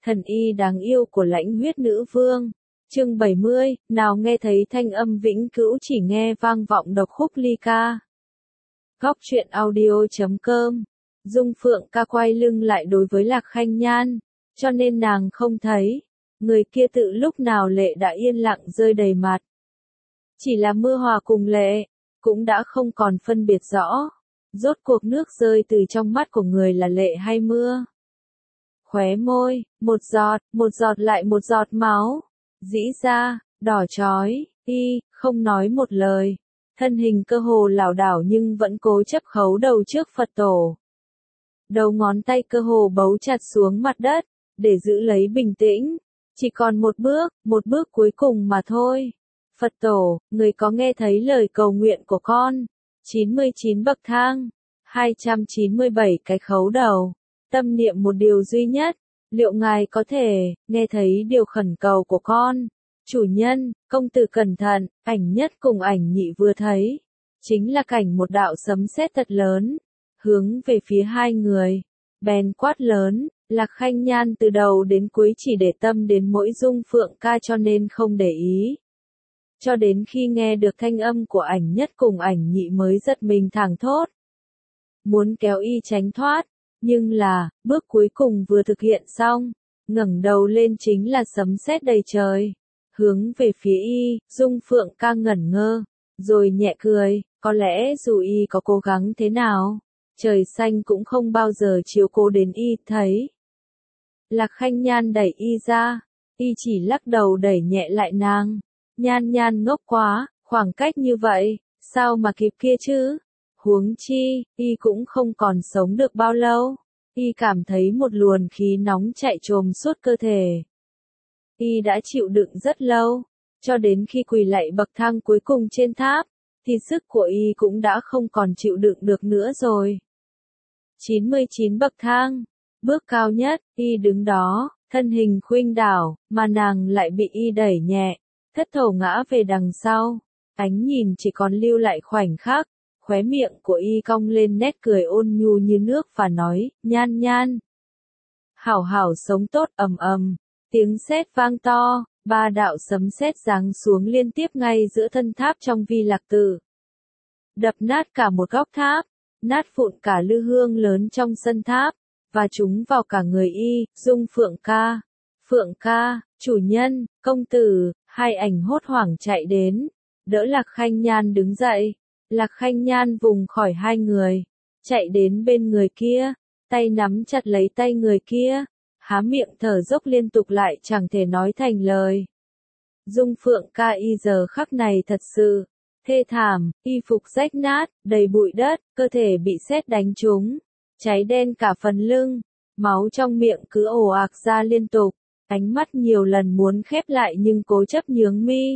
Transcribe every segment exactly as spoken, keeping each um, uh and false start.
Thần y đáng yêu của Lãnh Huyết Nữ Vương. Chương bảy mươi, nào nghe thấy thanh âm vĩnh cửu chỉ nghe vang vọng độc khúc ly ca. Góc truyện audio chấm com. Dung Phượng ca quay lưng lại đối với Lạc Khanh Nhan, cho nên nàng không thấy. Người kia tự lúc nào lệ đã yên lặng rơi đầy mặt. Chỉ là mưa hòa cùng lệ, cũng đã không còn phân biệt rõ. Rốt cuộc nước rơi từ trong mắt của người là lệ hay mưa. Khóe môi, một giọt, một giọt lại một giọt máu. Dĩ ra, đỏ chói, y, không nói một lời. Thân hình cơ hồ lảo đảo nhưng vẫn cố chấp khấu đầu trước Phật tổ. Đầu ngón tay cơ hồ bấu chặt xuống mặt đất, để giữ lấy bình tĩnh. Chỉ còn một bước, một bước cuối cùng mà thôi. Phật tổ, người có nghe thấy lời cầu nguyện của con? chín mươi chín bậc thang, hai trăm chín mươi bảy cái khấu đầu. Tâm niệm một điều duy nhất, liệu ngài có thể nghe thấy điều khẩn cầu của con? Chủ nhân, công tử cẩn thận, ảnh nhất cùng ảnh nhị vừa thấy. Chính là cảnh một đạo sấm sét thật lớn, hướng về phía hai người. Bèn quát lớn, Lạc Khanh Nhan từ đầu đến cuối chỉ để tâm đến mỗi Dung Phượng ca cho nên không để ý. Cho đến khi nghe được thanh âm của ảnh nhất cùng ảnh nhị mới giật mình thảng thốt. Muốn kéo y tránh thoát, nhưng là, bước cuối cùng vừa thực hiện xong, ngẩng đầu lên chính là sấm sét đầy trời. Hướng về phía y, Dung Phượng ca ngẩn ngơ, rồi nhẹ cười, có lẽ dù y có cố gắng thế nào, trời xanh cũng không bao giờ chiếu cố đến y, thấy. Lạc Khanh Nhan đẩy y ra, y chỉ lắc đầu đẩy nhẹ lại nàng. Nhan Nhan ngốc quá, khoảng cách như vậy, sao mà kịp kia chứ? Huống chi, y cũng không còn sống được bao lâu. Y cảm thấy một luồng khí nóng chạy trồm suốt cơ thể. Y đã chịu đựng rất lâu, cho đến khi quỳ lạy bậc thang cuối cùng trên tháp, thì sức của y cũng đã không còn chịu đựng được nữa rồi. chín mươi chín bậc thang, bước cao nhất, y đứng đó, thân hình khuynh đảo, mà nàng lại bị y đẩy nhẹ, thất thểu ngã về đằng sau. Ánh nhìn chỉ còn lưu lại khoảnh khắc, khóe miệng của y cong lên nét cười ôn nhu như nước và nói, Nhan Nhan. Hảo hảo sống tốt, ầm ầm, tiếng sét vang to, ba đạo sấm sét giáng xuống liên tiếp ngay giữa thân tháp trong Vi Lạc Tự. Đập nát cả một góc tháp, nát vụn cả lư hương lớn trong sân tháp, và trúng vào cả người y, Dung Phượng ca. Phượng ca, chủ nhân, công tử, hai ảnh hốt hoảng chạy đến, đỡ Lạc Khanh Nhan đứng dậy. Lạc Khanh Nhan vùng khỏi hai người, chạy đến bên người kia, tay nắm chặt lấy tay người kia, há miệng thở dốc liên tục lại chẳng thể nói thành lời. Dung Phượng ca y giờ khắc này thật sự thê thảm, y phục rách nát, đầy bụi đất, cơ thể bị sét đánh trúng, cháy đen cả phần lưng, máu trong miệng cứ ồ ạt ra liên tục, ánh mắt nhiều lần muốn khép lại nhưng cố chấp nhướng mi.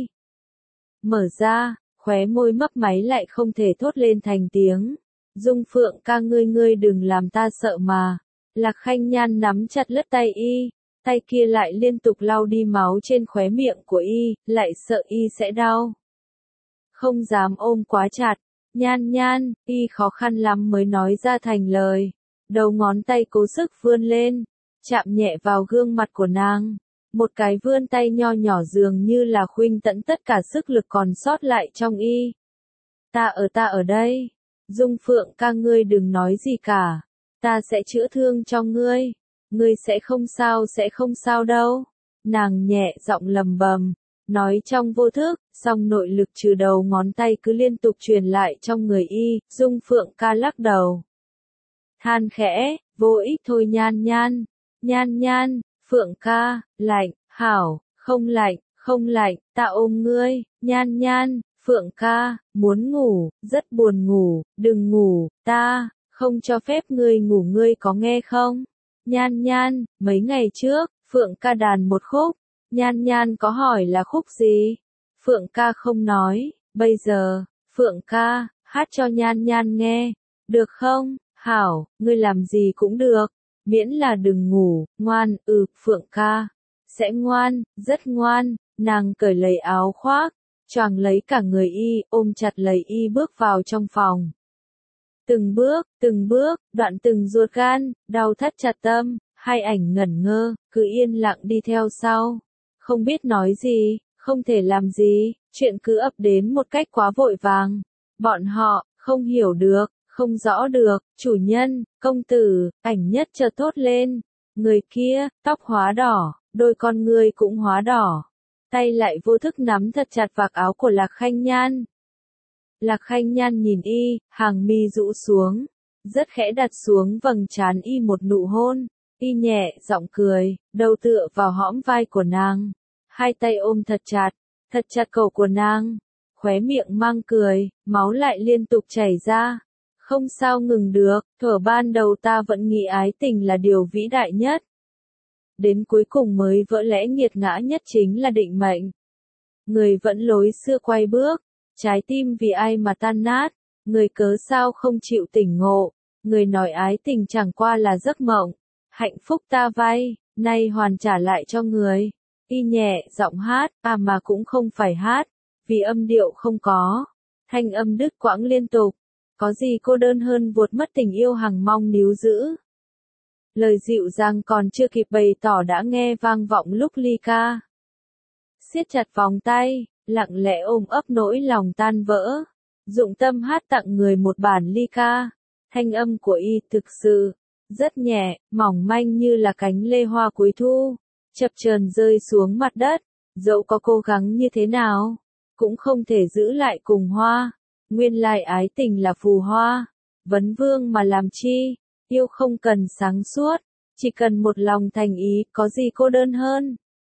Mở ra, khóe môi mấp máy lại không thể thốt lên thành tiếng. Dung Phượng ca ngươi ngươi đừng làm ta sợ mà. Lạc Khanh Nhan nắm chặt lướt tay y, tay kia lại liên tục lau đi máu trên khóe miệng của y, lại sợ y sẽ đau. Không dám ôm quá chặt, Nhan Nhan, y khó khăn lắm mới nói ra thành lời. Đầu ngón tay cố sức vươn lên, chạm nhẹ vào gương mặt của nàng. Một cái vươn tay nho nhỏ dường như là khuynh tận tất cả sức lực còn sót lại trong y. Ta ở ta ở đây. Dung Phượng ca ngươi đừng nói gì cả. Ta sẽ chữa thương cho ngươi. Ngươi sẽ không sao sẽ không sao đâu. Nàng nhẹ giọng lầm bầm, nói trong vô thức, song nội lực trừ đầu ngón tay cứ liên tục truyền lại trong người y. Dung Phượng ca lắc đầu. Than khẽ, vô ích thôi Nhan Nhan. Nhan Nhan. Phượng ca, lạnh, hảo, không lạnh, không lạnh, ta ôm ngươi, Nhan Nhan. Phượng ca, muốn ngủ, rất buồn ngủ, đừng ngủ, ta, không cho phép ngươi ngủ ngươi có nghe không? Nhan Nhan, mấy ngày trước, Phượng ca đàn một khúc, Nhan Nhan có hỏi là khúc gì? Phượng ca không nói, bây giờ, Phượng ca, hát cho Nhan Nhan nghe, được không? Hảo, ngươi làm gì cũng được. Miễn là đừng ngủ, ngoan, ừ, Phượng ca. Sẽ ngoan, rất ngoan, nàng cởi lấy áo khoác, choàng lấy cả người y, ôm chặt lấy y bước vào trong phòng. Từng bước, từng bước, đoạn từng ruột gan, đau thắt chặt tâm, Hai ảnh ngẩn ngơ, cứ yên lặng đi theo sau. Không biết nói gì, không thể làm gì, chuyện cứ ập đến một cách quá vội vàng. Bọn họ, không hiểu được, không rõ được, chủ nhân, công tử, ảnh nhất chợt thốt lên. Người kia, tóc hóa đỏ, đôi con ngươi cũng hóa đỏ. Tay lại vô thức nắm thật chặt vạt áo của Lạc Khanh Nhan. Lạc Khanh Nhan nhìn y, hàng mi rũ xuống, rất khẽ đặt xuống vầng trán y một nụ hôn. Y nhẹ giọng cười, đầu tựa vào hõm vai của nàng, hai tay ôm thật chặt, thật chặt cổ của nàng, khóe miệng mang cười, máu lại liên tục chảy ra. Không sao ngừng được, thuở ban đầu ta vẫn nghĩ ái tình là điều vĩ đại nhất. Đến cuối cùng mới vỡ lẽ nghiệt ngã nhất chính là định mệnh. Người vẫn lối xưa quay bước, trái tim vì ai mà tan nát, người cớ sao không chịu tỉnh ngộ, người nói ái tình chẳng qua là giấc mộng. Hạnh phúc ta vay, nay hoàn trả lại cho người. Y nhẹ giọng hát, à mà cũng không phải hát, vì âm điệu không có. Thanh âm đứt quãng liên tục. Có gì cô đơn hơn vuột mất tình yêu hằng mong níu giữ. Lời dịu dàng còn chưa kịp bày tỏ đã nghe vang vọng lúc ly ca. Siết chặt vòng tay, lặng lẽ ôm ấp nỗi lòng tan vỡ. Dụng tâm hát tặng người một bản ly ca. Thanh âm của y thực sự rất nhẹ, mỏng manh như là cánh lê hoa cuối thu, chập chờn rơi xuống mặt đất. Dẫu có cố gắng như thế nào, cũng không thể giữ lại cùng hoa. Nguyên lai ái tình là phù hoa, vấn vương mà làm chi, yêu không cần sáng suốt, chỉ cần một lòng thành ý, có gì cô đơn hơn.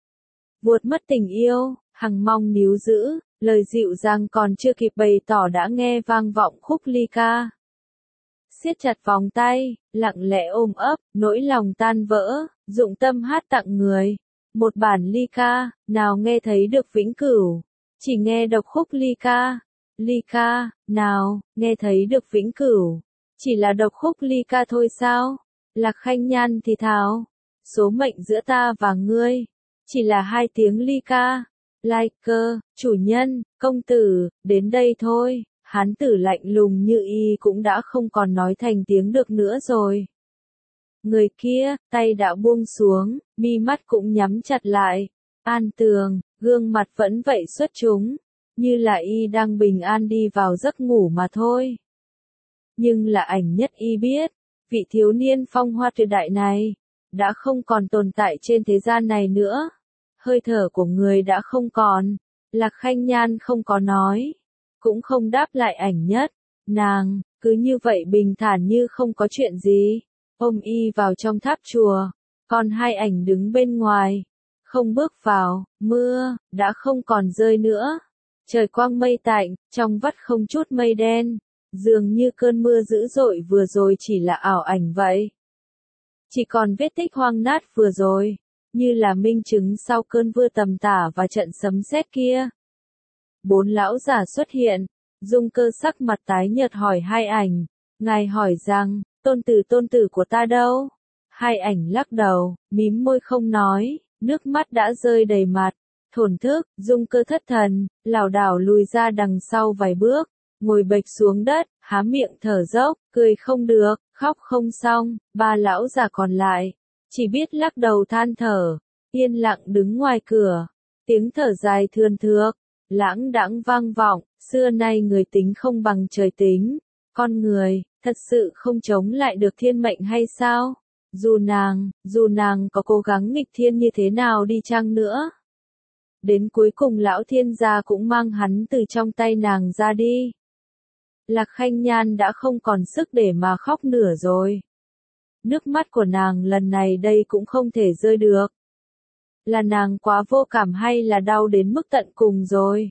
Vuột mất tình yêu, hằng mong níu giữ, lời dịu dàng còn chưa kịp bày tỏ đã nghe vang vọng khúc ly ca. Siết chặt vòng tay, lặng lẽ ôm ấp, nỗi lòng tan vỡ, dụng tâm hát tặng người. Một bản ly ca, nào nghe thấy được vĩnh cửu, chỉ nghe độc khúc ly ca. Ly ca, nào, nghe thấy được vĩnh cửu, chỉ là độc khúc ly ca thôi sao? Lạc Khanh Nhan thì thào, số mệnh giữa ta và ngươi, chỉ là hai tiếng ly ca. Lai cơ, chủ nhân, công tử, đến đây thôi. Hán tử lạnh lùng như y cũng đã không còn nói thành tiếng được nữa rồi. Người kia, tay đã buông xuống, mi mắt cũng nhắm chặt lại. An tường, gương mặt vẫn vậy xuất chúng, như là y đang bình an đi vào giấc ngủ mà thôi. Nhưng là ảnh nhất y biết, vị thiếu niên phong hoa tuyệt đại này, đã không còn tồn tại trên thế gian này nữa. Hơi thở của người đã không còn. Lạc Khanh Nhan không có nói, cũng không đáp lại ảnh nhất. Nàng, cứ như vậy bình thản như không có chuyện gì, ôm y vào trong tháp chùa. Còn hai ảnh đứng bên ngoài, không bước vào. Mưa, đã không còn rơi nữa. Trời quang mây tạnh, trong vắt không chút mây đen. Dường như cơn mưa dữ dội vừa rồi chỉ là ảo ảnh vậy. Chỉ còn vết tích hoang nát vừa rồi, như là minh chứng sau cơn mưa tầm tả và trận sấm sét kia. Bốn lão giả xuất hiện, Dung Cơ sắc mặt tái nhợt hỏi hai ảnh, ngài hỏi rằng, tôn tử tôn tử của ta đâu? Hai ảnh lắc đầu, mím môi không nói, nước mắt đã rơi đầy mặt. Thổn thức, Dung Cơ thất thần, lảo đảo lùi ra đằng sau vài bước, ngồi bệch xuống đất, há miệng thở dốc, cười không được, khóc không xong. Ba lão già còn lại, chỉ biết lắc đầu than thở, yên lặng đứng ngoài cửa. Tiếng thở dài thườn thượt, lãng đãng vang vọng, xưa nay người tính không bằng trời tính. Con người, thật sự không chống lại được thiên mệnh hay sao? Dù nàng, dù nàng có cố gắng nghịch thiên như thế nào đi chăng nữa. Đến cuối cùng lão thiên gia cũng mang hắn từ trong tay nàng ra đi. Lạc Khanh Nhan đã không còn sức để mà khóc nửa rồi. Nước mắt của nàng lần này đây cũng không thể rơi được. Là nàng quá vô cảm hay là đau đến mức tận cùng rồi?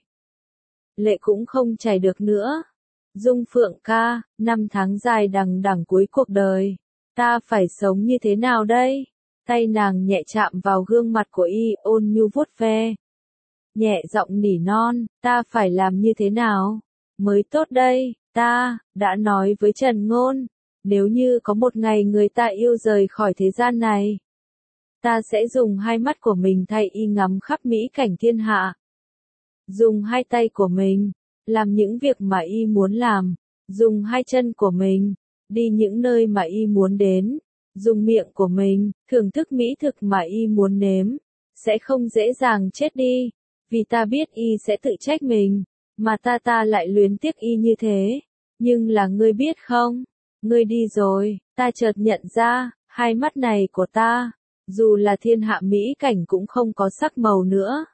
Lệ cũng không chảy được nữa. Dung Phượng ca, năm tháng dài đằng đẵng cuối cuộc đời, ta phải sống như thế nào đây? Tay nàng nhẹ chạm vào gương mặt của y, ôn nhu vuốt ve. Nhẹ giọng nỉ non, ta phải làm như thế nào mới tốt đây? Ta đã nói với Trần Ngôn, nếu như có một ngày người ta yêu rời khỏi thế gian này, ta sẽ dùng hai mắt của mình thay y ngắm khắp mỹ cảnh thiên hạ. Dùng hai tay của mình, làm những việc mà y muốn làm. Dùng hai chân của mình, đi những nơi mà y muốn đến. dùng miệng của mình, thưởng thức mỹ thực mà y muốn nếm, sẽ không dễ dàng chết đi, vì ta biết y sẽ tự trách mình, mà ta ta lại luyến tiếc y như thế. Nhưng là ngươi biết không, ngươi đi rồi, ta chợt nhận ra, hai mắt này của ta, dù là thiên hạ mỹ cảnh cũng không có sắc màu nữa.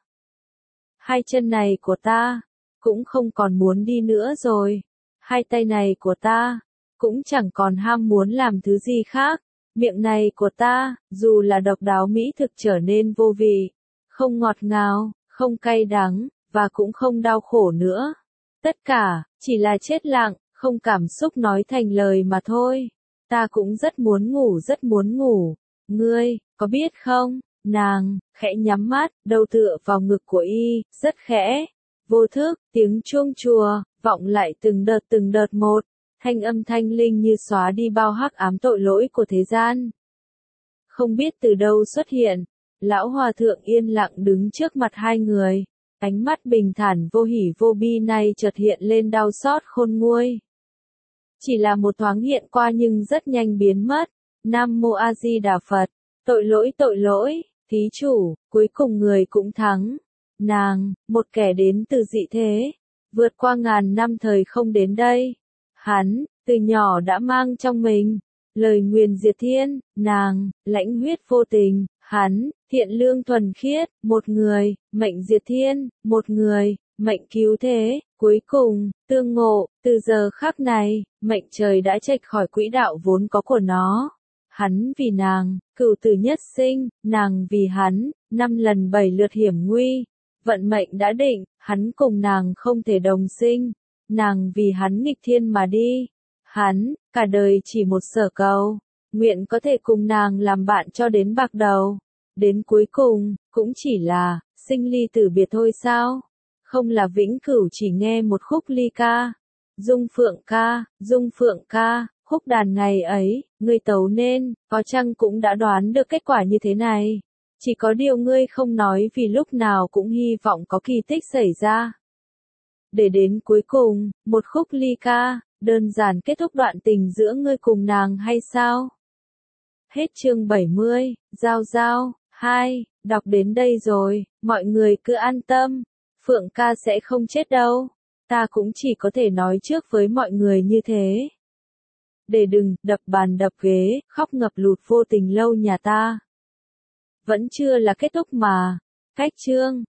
Hai chân này của ta, cũng không còn muốn đi nữa rồi. Hai tay này của ta, cũng chẳng còn ham muốn làm thứ gì khác. Miệng này của ta, dù là độc đáo mỹ thực trở nên vô vị, không ngọt ngào, không cay đắng, và cũng không đau khổ nữa. Tất cả, chỉ là chết lặng, không cảm xúc nói thành lời mà thôi. Ta cũng rất muốn ngủ rất muốn ngủ. Ngươi, có biết không, nàng, khẽ nhắm mắt, đầu tựa vào ngực của y, rất khẽ. Vô thức, tiếng chuông chùa, vọng lại từng đợt từng đợt một. Thanh âm thanh linh như xóa đi bao hắc ám tội lỗi của thế gian. Không biết từ đâu xuất hiện, lão hòa thượng yên lặng đứng trước mặt hai người. Ánh mắt bình thản vô hỉ vô bi này chợt hiện lên đau xót khôn nguôi. Chỉ là một thoáng hiện qua nhưng rất nhanh biến mất. Nam Mô A Di Đà Phật. Tội lỗi tội lỗi, thí chủ, cuối cùng người cũng thắng. Nàng, một kẻ đến từ dị thế, vượt qua ngàn năm thời không đến đây. Hắn, từ nhỏ đã mang trong mình lời nguyền diệt thiên. Nàng, lãnh huyết vô tình. Hắn, thiện lương thuần khiết. Một người, mệnh diệt thiên. Một người, mệnh cứu thế. Cuối cùng, tương ngộ, từ giờ khắc này, mệnh trời đã chệch khỏi quỹ đạo vốn có của nó. Hắn vì nàng, cửu tử nhất sinh. Nàng vì hắn, năm lần bảy lượt hiểm nguy. Vận mệnh đã định, hắn cùng nàng không thể đồng sinh. Nàng vì hắn nghịch thiên mà đi. Hắn, cả đời chỉ một sở cầu, nguyện có thể cùng nàng làm bạn cho đến bạc đầu. Đến cuối cùng, cũng chỉ là, sinh ly tử biệt thôi sao? Không là vĩnh cửu chỉ nghe một khúc ly ca. Dung Phượng ca, Dung Phượng ca, khúc đàn ngày ấy, ngươi tấu nên, có chăng cũng đã đoán được kết quả như thế này. Chỉ có điều ngươi không nói vì lúc nào cũng hy vọng có kỳ tích xảy ra. Để đến cuối cùng, một khúc ly ca, đơn giản kết thúc đoạn tình giữa ngươi cùng nàng hay sao? Hết chương bảy mươi, Giao Giao, hai, đọc đến đây rồi, mọi người cứ an tâm, Phượng ca sẽ không chết đâu. Ta cũng chỉ có thể nói trước với mọi người như thế. Để đừng đập bàn đập ghế, khóc ngập lụt vô tình lâu nhà ta. Vẫn chưa là kết thúc mà. Cách chương